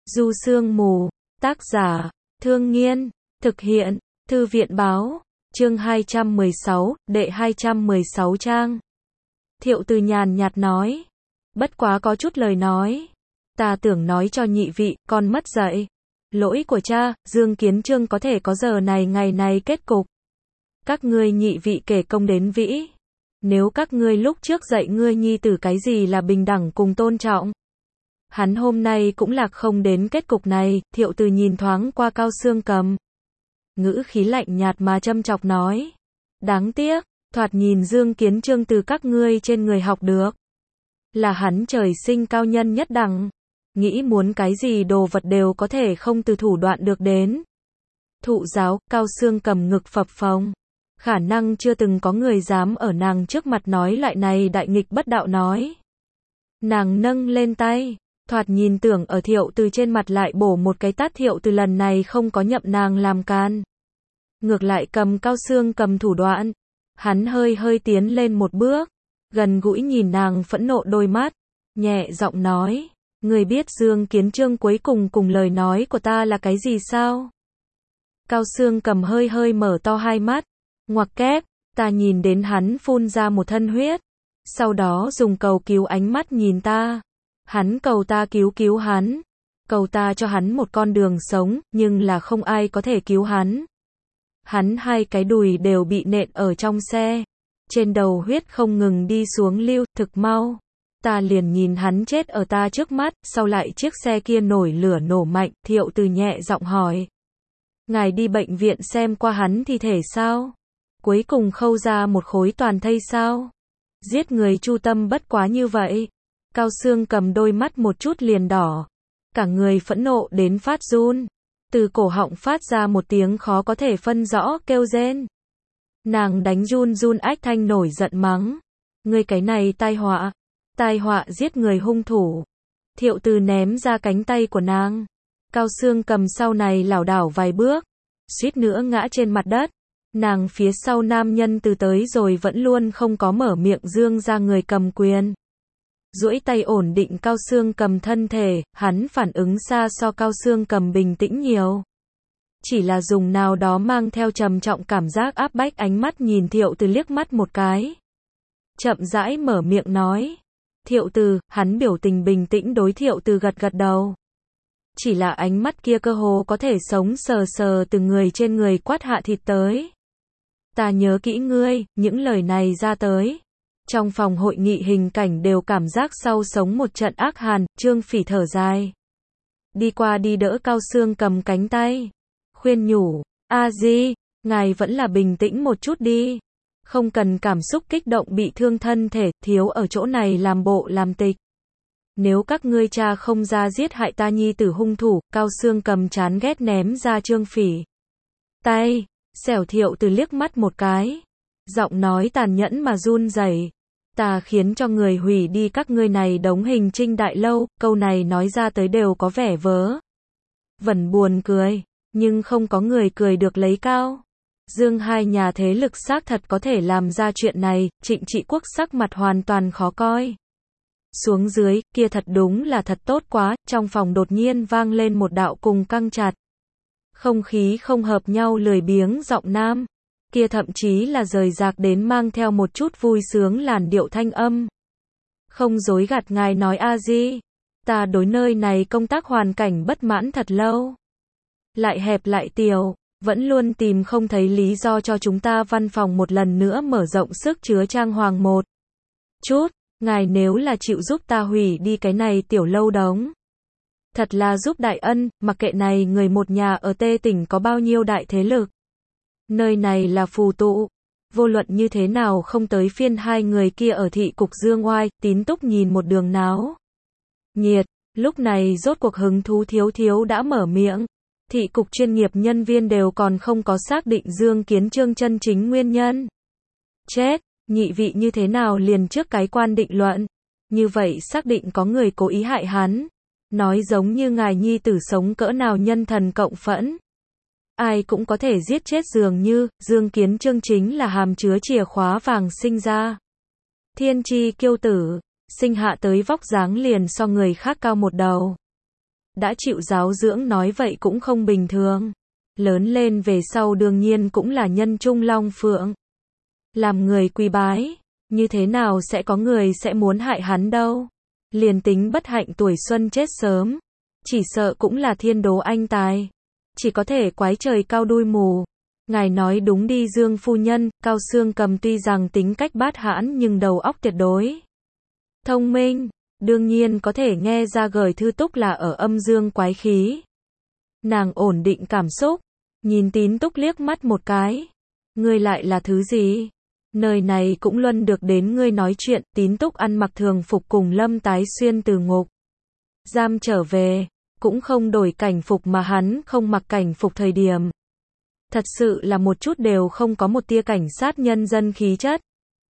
Du Sương Mù, tác giả, Thương Nghiên, thực hiện, Thư viện báo, chương 216, đệ 216 trang. Thiệu Từ nhàn nhạt nói, bất quá có chút lời nói. Ta tưởng nói cho nhị vị, con mất dạy. Lỗi của cha, Dương Kiến Chương có thể có giờ này ngày này kết cục. Các ngươi nhị vị kể công đến vĩ. Nếu các ngươi lúc trước dạy ngươi nhi tử cái gì là bình đẳng cùng tôn trọng, hắn hôm nay cũng lạc không đến kết cục này. Thiệu Từ nhìn thoáng qua Cao Xương Cầm, ngữ khí lạnh nhạt mà châm chọc nói, đáng tiếc, thoạt nhìn Dương Kiến Chương từ các ngươi trên người học được, là hắn trời sinh cao nhân nhất đẳng, nghĩ muốn cái gì đồ vật đều có thể không từ thủ đoạn được đến. Thụ giáo. Cao Xương Cầm ngực phập phồng, khả năng chưa từng có người dám ở nàng trước mặt nói loại này đại nghịch bất đạo nói. Nàng nâng lên tay, thoạt nhìn tưởng ở Thiệu Từ trên mặt lại bổ một cái tát. Thiệu Từ lần này không có nhậm nàng làm can, ngược lại cầm Cao Xương Cầm thủ đoạn. Hắn hơi hơi tiến lên một bước, gần gũi nhìn nàng phẫn nộ đôi mắt, nhẹ giọng nói, ngươi biết Dương Kiến Chương cuối cùng cùng lời nói của ta là cái gì sao? Cao Xương Cầm hơi hơi mở to hai mắt, ngoặc kép. Ta nhìn đến hắn phun ra một thân huyết, sau đó dùng cầu cứu ánh mắt nhìn ta. Hắn cầu ta cứu cứu hắn, cầu ta cho hắn một con đường sống, nhưng là không ai có thể cứu hắn. Hắn hai cái đùi đều bị nện ở trong xe, trên đầu huyết không ngừng đi xuống lưu. Thực mau, ta liền nhìn hắn chết ở ta trước mắt. Sau lại chiếc xe kia nổi lửa nổ mạnh. Thiệu Từ nhẹ giọng hỏi, ngài đi bệnh viện xem qua hắn thi thể sao? Cuối cùng khâu ra một khối toàn thây sao? Giết người chu tâm bất quá như vậy. Cao Xương Cầm đôi mắt một chút liền đỏ, cả người phẫn nộ đến phát run, từ cổ họng phát ra một tiếng khó có thể phân rõ kêu rên. Nàng đánh run run ách thanh nổi giận mắng, ngươi cái này tai họa giết người hung thủ. Thiệu Từ ném ra cánh tay của nàng. Cao Xương Cầm sau này lảo đảo vài bước, suýt nữa ngã trên mặt đất. Nàng phía sau nam nhân từ tới rồi vẫn luôn không có mở miệng. Dương ra người cầm quyền, duỗi tay ổn định Cao Xương Cầm thân thể. Hắn phản ứng xa so Cao Xương Cầm bình tĩnh nhiều, chỉ là dùng nào đó mang theo trầm trọng cảm giác áp bách ánh mắt nhìn Thiệu Từ liếc mắt một cái, chậm rãi mở miệng nói, Thiệu Từ. Hắn biểu tình bình tĩnh đối Thiệu Từ gật gật đầu, chỉ là ánh mắt kia cơ hồ có thể sống sờ sờ từ người trên người quát hạ thịt tới. Ta nhớ kỹ ngươi. Những lời này ra tới, trong phòng hội nghị hình cảnh đều cảm giác sau sống một trận ác hàn. Trương Phỉ thở dài, đi qua đi đỡ Cao Xương Cầm cánh tay, khuyên nhủ, A Di, ngài vẫn là bình tĩnh một chút đi, không cần cảm xúc kích động bị thương thân thể, thiếu ở chỗ này làm bộ làm tịch. Nếu các ngươi cha không ra giết hại ta nhi tử hung thủ. Cao Xương Cầm chán ghét ném ra Trương Phỉ tay, xẻo Thiệu Từ liếc mắt một cái, giọng nói tàn nhẫn mà run rẩy, ta khiến cho người hủy đi các ngươi này đống hình trinh đại lâu. Câu này nói ra tới đều có vẻ vớ vẩn buồn cười, nhưng không có người cười được lấy Cao Dương hai nhà thế lực xác thật có thể làm ra chuyện này. Trịnh Trị Quốc sắc mặt hoàn toàn khó coi xuống dưới, kia thật đúng là thật tốt quá. Trong phòng đột nhiên vang lên một đạo cùng căng chặt, không khí không hợp nhau lười biếng giọng nam, kia thậm chí là rời rạc đến mang theo một chút vui sướng làn điệu thanh âm. Không dối gạt ngài nói A Di, ta đối nơi này công tác hoàn cảnh bất mãn thật lâu, lại hẹp lại tiểu, vẫn luôn tìm không thấy lý do cho chúng ta văn phòng một lần nữa mở rộng sức chứa trang hoàng một chút. Ngài nếu là chịu giúp ta hủy đi cái này tiểu lâu đống, thật là giúp đại ân. Mặc kệ này người một nhà ở Tê tỉnh có bao nhiêu đại thế lực, nơi này là phù tụ, vô luận như thế nào không tới phiên hai người kia ở thị cục dương oai. Tín Túc nhìn một đường náo nhiệt, lúc này rốt cuộc hứng thú thiếu thiếu đã mở miệng. Thị cục chuyên nghiệp nhân viên đều còn không có xác định Dương Kiến Chương chân chính nguyên nhân chết, nhị vị như thế nào liền trước cái quan định luận, như vậy xác định có người cố ý hại hắn, nói giống như ngài nhi tử sống cỡ nào nhân thần cộng phẫn, ai cũng có thể giết chết dường như. Dương Kiến Chương chính là hàm chứa chìa khóa vàng sinh ra, thiên chi kiêu tử, sinh hạ tới vóc dáng liền so người khác cao một đầu. đã chịu giáo dưỡng nói vậy cũng không bình thường. Lớn lên về sau đương nhiên cũng là nhân trung long phượng. Làm người quý bái, như thế nào sẽ có người sẽ muốn hại hắn đâu. Liền tính bất hạnh tuổi xuân chết sớm, chỉ sợ cũng là thiên đố anh tài. Chỉ có thể quái trời cao đuôi mù. Ngài nói đúng đi Dương phu nhân, Cao Xương Cầm tuy rằng tính cách bát hãn nhưng đầu óc tuyệt đối thông minh, đương nhiên có thể nghe ra gởi Thư Túc là ở âm dương quái khí. Nàng ổn định cảm xúc, nhìn Tín Túc liếc mắt một cái. Ngươi lại là thứ gì? Nơi này cũng luân được đến ngươi nói chuyện. Tín Túc ăn mặc thường phục cùng Lâm Tái Xuyên từ ngục giam trở về, cũng không đổi cảnh phục mà hắn không mặc cảnh phục thời điểm. Thật sự là một chút đều không có một tia cảnh sát nhân dân khí chất.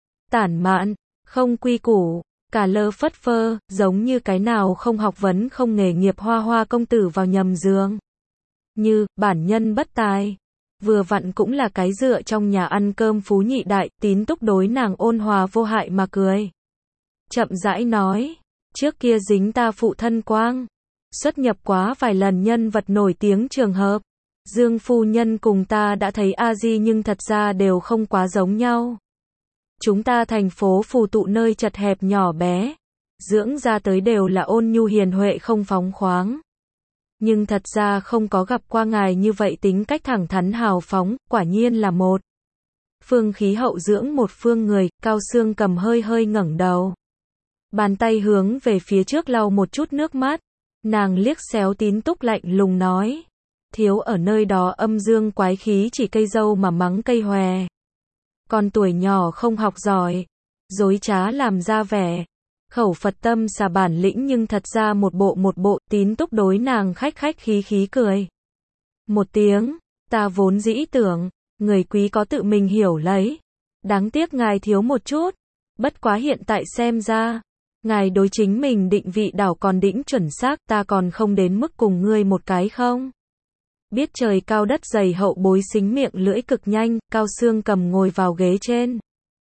Tản mạn, không quy củ, cả lơ phất phơ, giống như cái nào không học vấn không nghề nghiệp hoa hoa công tử vào nhầm giường. Như, bản nhân bất tài. Vừa vặn cũng là cái dựa trong nhà ăn cơm phú nhị đại. Tín Túc đối nàng ôn hòa vô hại mà cười. Chậm rãi nói, trước kia dính ta phụ thân quang. Xuất nhập quá vài lần nhân vật nổi tiếng trường hợp. Dương phu nhân cùng ta đã thấy a di nhưng thật ra đều không quá giống nhau. Chúng ta thành phố phù tụ nơi chật hẹp nhỏ bé, dưỡng ra tới đều là ôn nhu hiền huệ không phóng khoáng. Nhưng thật ra không có gặp qua ngài như vậy tính cách thẳng thắn hào phóng, quả nhiên là một phương khí hậu dưỡng một phương người. Cao Xương Cầm hơi hơi ngẩng đầu, bàn tay hướng về phía trước lau một chút nước mắt. Nàng liếc xéo Tín Túc lạnh lùng nói, thiếu ở nơi đó âm dương quái khí chỉ cây dâu mà mắng cây hòe. Còn tuổi nhỏ không học giỏi, dối trá làm ra vẻ, khẩu Phật tâm xà bản lĩnh nhưng thật ra một bộ. Tín Túc đối nàng khách khách khí khí cười một tiếng, ta vốn dĩ tưởng, người quý có tự mình hiểu lấy. Đáng tiếc ngài thiếu một chút, bất quá hiện tại xem ra, ngài đối chính mình định vị đảo còn đỉnh chuẩn xác, ta còn không đến mức cùng ngươi một cái không. Biết trời cao đất dày hậu bối xính miệng lưỡi cực nhanh. Cao Xương Cầm ngồi vào ghế trên.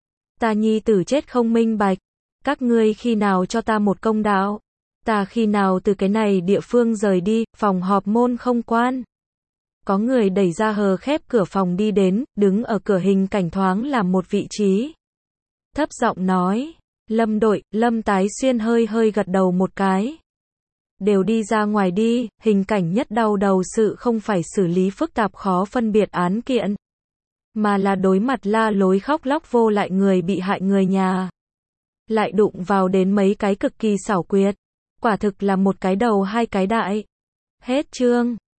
Ta nhi tử chết không minh bạch. Các ngươi khi nào cho ta một công đạo? Ta khi nào từ cái này địa phương rời đi? Phòng họp môn không quan. Có người đẩy ra hờ khép cửa phòng đi đến, đứng ở cửa hình cảnh thoáng làm một vị trí. Thấp giọng nói, Lâm đội. Lâm Tái Xuyên hơi hơi gật đầu một cái. Đều đi ra ngoài đi. Hình cảnh nhất đau đầu sự không phải xử lý phức tạp khó phân biệt án kiện, mà là đối mặt la lối khóc lóc vô lại người bị hại người nhà. Lại đụng vào đến mấy cái cực kỳ xảo quyệt. Quả thực là một cái đầu hai cái đại. Hết chương.